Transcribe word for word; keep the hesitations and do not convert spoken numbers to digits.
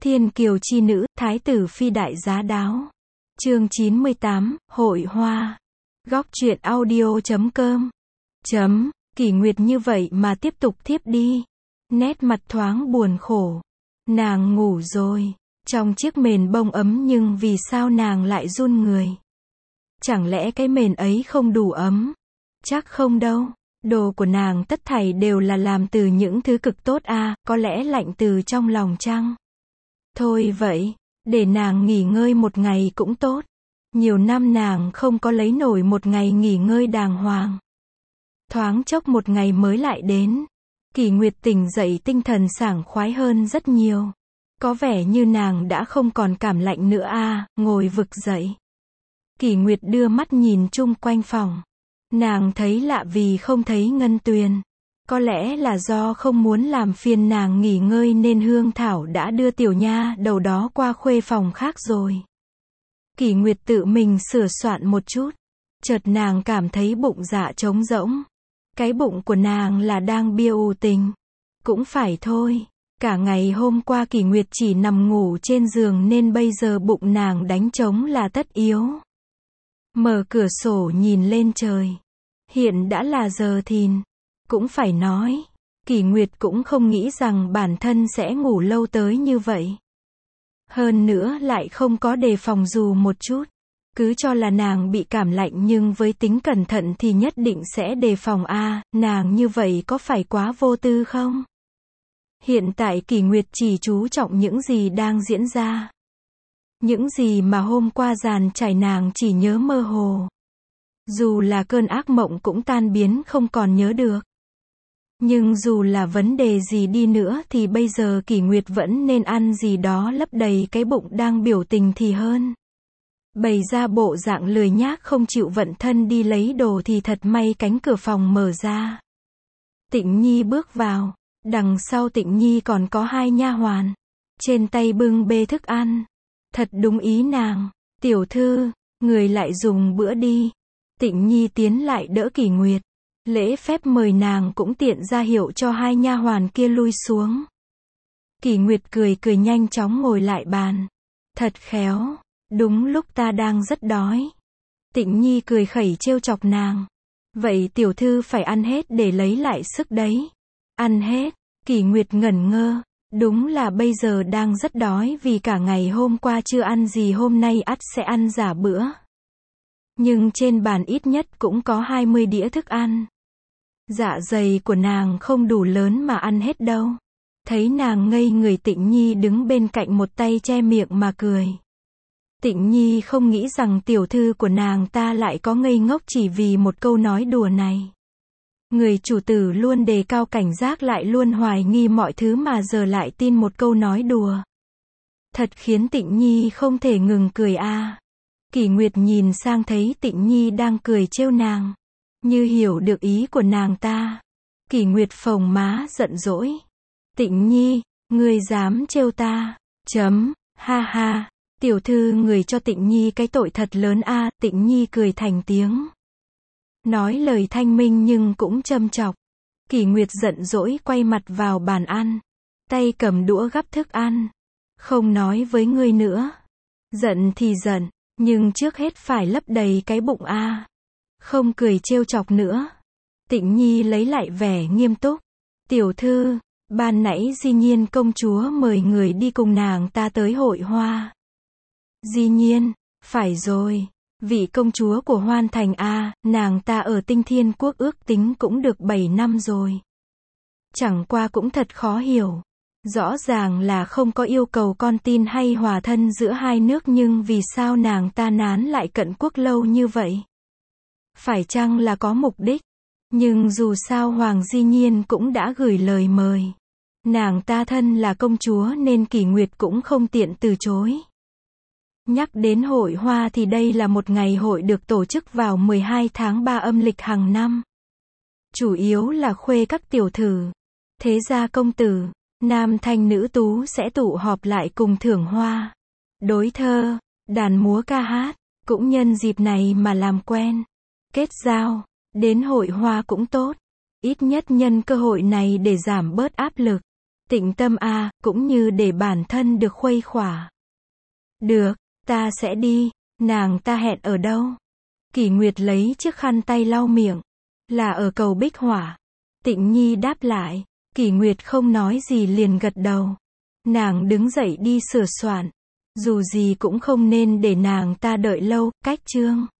Thiên kiều chi nữ, thái tử phi đại giá đáo. Chương chín mươi tám, Hội Hoa. Góc truyện audio chấm com. Chấm, Kỷ Nguyệt như vậy mà tiếp tục thiếp đi. Nét mặt thoáng buồn khổ. Nàng ngủ rồi. Trong chiếc mền bông ấm nhưng vì sao nàng lại run người? Chẳng lẽ cái mền ấy không đủ ấm? Chắc không đâu. Đồ của nàng tất thảy đều là làm từ những thứ cực tốt à, có lẽ lạnh từ trong lòng chăng? Thôi vậy, để nàng nghỉ ngơi một ngày cũng tốt. Nhiều năm nàng không có lấy nổi một ngày nghỉ ngơi đàng hoàng. Thoáng chốc một ngày mới lại đến. Kỷ Nguyệt tỉnh dậy tinh thần sảng khoái hơn rất nhiều. Có vẻ như nàng đã không còn cảm lạnh nữa à, ngồi vực dậy. Kỷ Nguyệt đưa mắt nhìn chung quanh phòng. Nàng thấy lạ vì không thấy Ngân Tuyền. Có lẽ là do không muốn làm phiền nàng nghỉ ngơi nên Hương Thảo đã đưa tiểu nha đầu đó qua khuê phòng khác rồi. Kỷ Nguyệt tự mình sửa soạn một chút. Chợt nàng cảm thấy bụng dạ trống rỗng. Cái bụng của nàng là đang bia ù tình. Cũng phải thôi. Cả ngày hôm qua Kỷ Nguyệt chỉ nằm ngủ trên giường nên bây giờ bụng nàng đánh trống là tất yếu. Mở cửa sổ nhìn lên trời. Hiện đã là giờ thìn. Cũng phải nói, Kỷ Nguyệt cũng không nghĩ rằng bản thân sẽ ngủ lâu tới như vậy. Hơn nữa lại không có đề phòng dù một chút. Cứ cho là nàng bị cảm lạnh nhưng với tính cẩn thận thì nhất định sẽ đề phòng a, à, nàng như vậy có phải quá vô tư không? Hiện tại Kỷ Nguyệt chỉ chú trọng những gì đang diễn ra. Những gì mà hôm qua dàn trải nàng chỉ nhớ mơ hồ. Dù là cơn ác mộng cũng tan biến không còn nhớ được. Nhưng dù là vấn đề gì đi nữa thì bây giờ Kỷ Nguyệt vẫn nên ăn gì đó lấp đầy cái bụng đang biểu tình thì hơn. Bày ra bộ dạng lười nhác không chịu vận thân đi lấy đồ thì thật may cánh cửa phòng mở ra. Tịnh Nhi bước vào. Đằng sau Tịnh Nhi còn có hai nha hoàn. Trên tay bưng bê thức ăn. Thật đúng ý nàng. Tiểu thư, người lại dùng bữa đi. Tịnh Nhi tiến lại đỡ Kỷ Nguyệt. Lễ phép mời nàng cũng tiện ra hiệu cho hai nha hoàn kia lui xuống. Kỷ Nguyệt cười cười nhanh chóng ngồi lại bàn. Thật khéo. Đúng lúc ta đang rất đói. Tịnh Nhi cười khẩy trêu chọc nàng. Vậy tiểu thư phải ăn hết để lấy lại sức đấy. Ăn hết. Kỷ Nguyệt ngẩn ngơ. Đúng là bây giờ đang rất đói vì cả ngày hôm qua chưa ăn gì hôm nay ắt sẽ ăn giả bữa. Nhưng trên bàn ít nhất cũng có hai mươi đĩa thức ăn. Dạ dày của nàng không đủ lớn mà ăn hết đâu. Thấy nàng ngây người Tịnh Nhi đứng bên cạnh một tay che miệng mà cười. Tịnh Nhi không nghĩ rằng tiểu thư của nàng ta lại có ngây ngốc chỉ vì một câu nói đùa này. Người chủ tử luôn đề cao cảnh giác lại luôn hoài nghi mọi thứ mà giờ lại tin một câu nói đùa. Thật khiến Tịnh Nhi không thể ngừng cười a. À. Kỷ Nguyệt nhìn sang thấy Tịnh Nhi đang cười trêu nàng. Như hiểu được ý của nàng ta. Kỷ Nguyệt phồng má giận dỗi. Tịnh Nhi, ngươi dám trêu ta. Chấm, ha ha. Tiểu thư người cho Tịnh Nhi cái tội thật lớn a. À. Tịnh Nhi cười thành tiếng. Nói lời thanh minh nhưng cũng châm chọc. Kỷ Nguyệt giận dỗi quay mặt vào bàn ăn. Tay cầm đũa gắp thức ăn. Không nói với ngươi nữa. Giận thì giận. Nhưng trước hết phải lấp đầy cái bụng a. À. Không cười trêu chọc nữa. Tịnh Nhi lấy lại vẻ nghiêm túc. Tiểu thư, ban nãy Di Nhiên công chúa mời người đi cùng nàng ta tới hội hoa. Di Nhiên, phải rồi. Vị công chúa của Hoan Thành a, à, nàng ta ở Tinh Thiên Quốc ước tính cũng được bảy năm rồi. Chẳng qua cũng thật khó hiểu. Rõ ràng là không có yêu cầu con tin hay hòa thân giữa hai nước nhưng vì sao nàng ta nán lại cận quốc lâu như vậy? Phải chăng là có mục đích? Nhưng dù sao Hoàng Di Nhiên cũng đã gửi lời mời. Nàng ta thân là công chúa nên Kỷ Nguyệt cũng không tiện từ chối. Nhắc đến hội hoa thì đây là một ngày hội được tổ chức vào mười hai tháng ba âm lịch hàng năm. Chủ yếu là khuê các tiểu thử, thế gia công tử, nam thanh nữ tú sẽ tụ họp lại cùng thưởng hoa, đối thơ, đàn múa ca hát, cũng nhân dịp này mà làm quen, kết giao, đến hội hoa cũng tốt, ít nhất nhân cơ hội này để giảm bớt áp lực. Tịnh tâm a, cũng như để bản thân được khuây khỏa. Được, ta sẽ đi. Nàng ta hẹn ở đâu? Kỷ Nguyệt lấy chiếc khăn tay lau miệng. Là ở cầu Bích Hỏa. Tịnh Nhi đáp lại. Kỷ Nguyệt không nói gì liền gật đầu. Nàng đứng dậy đi sửa soạn. Dù gì cũng không nên để nàng ta đợi lâu, cách chương.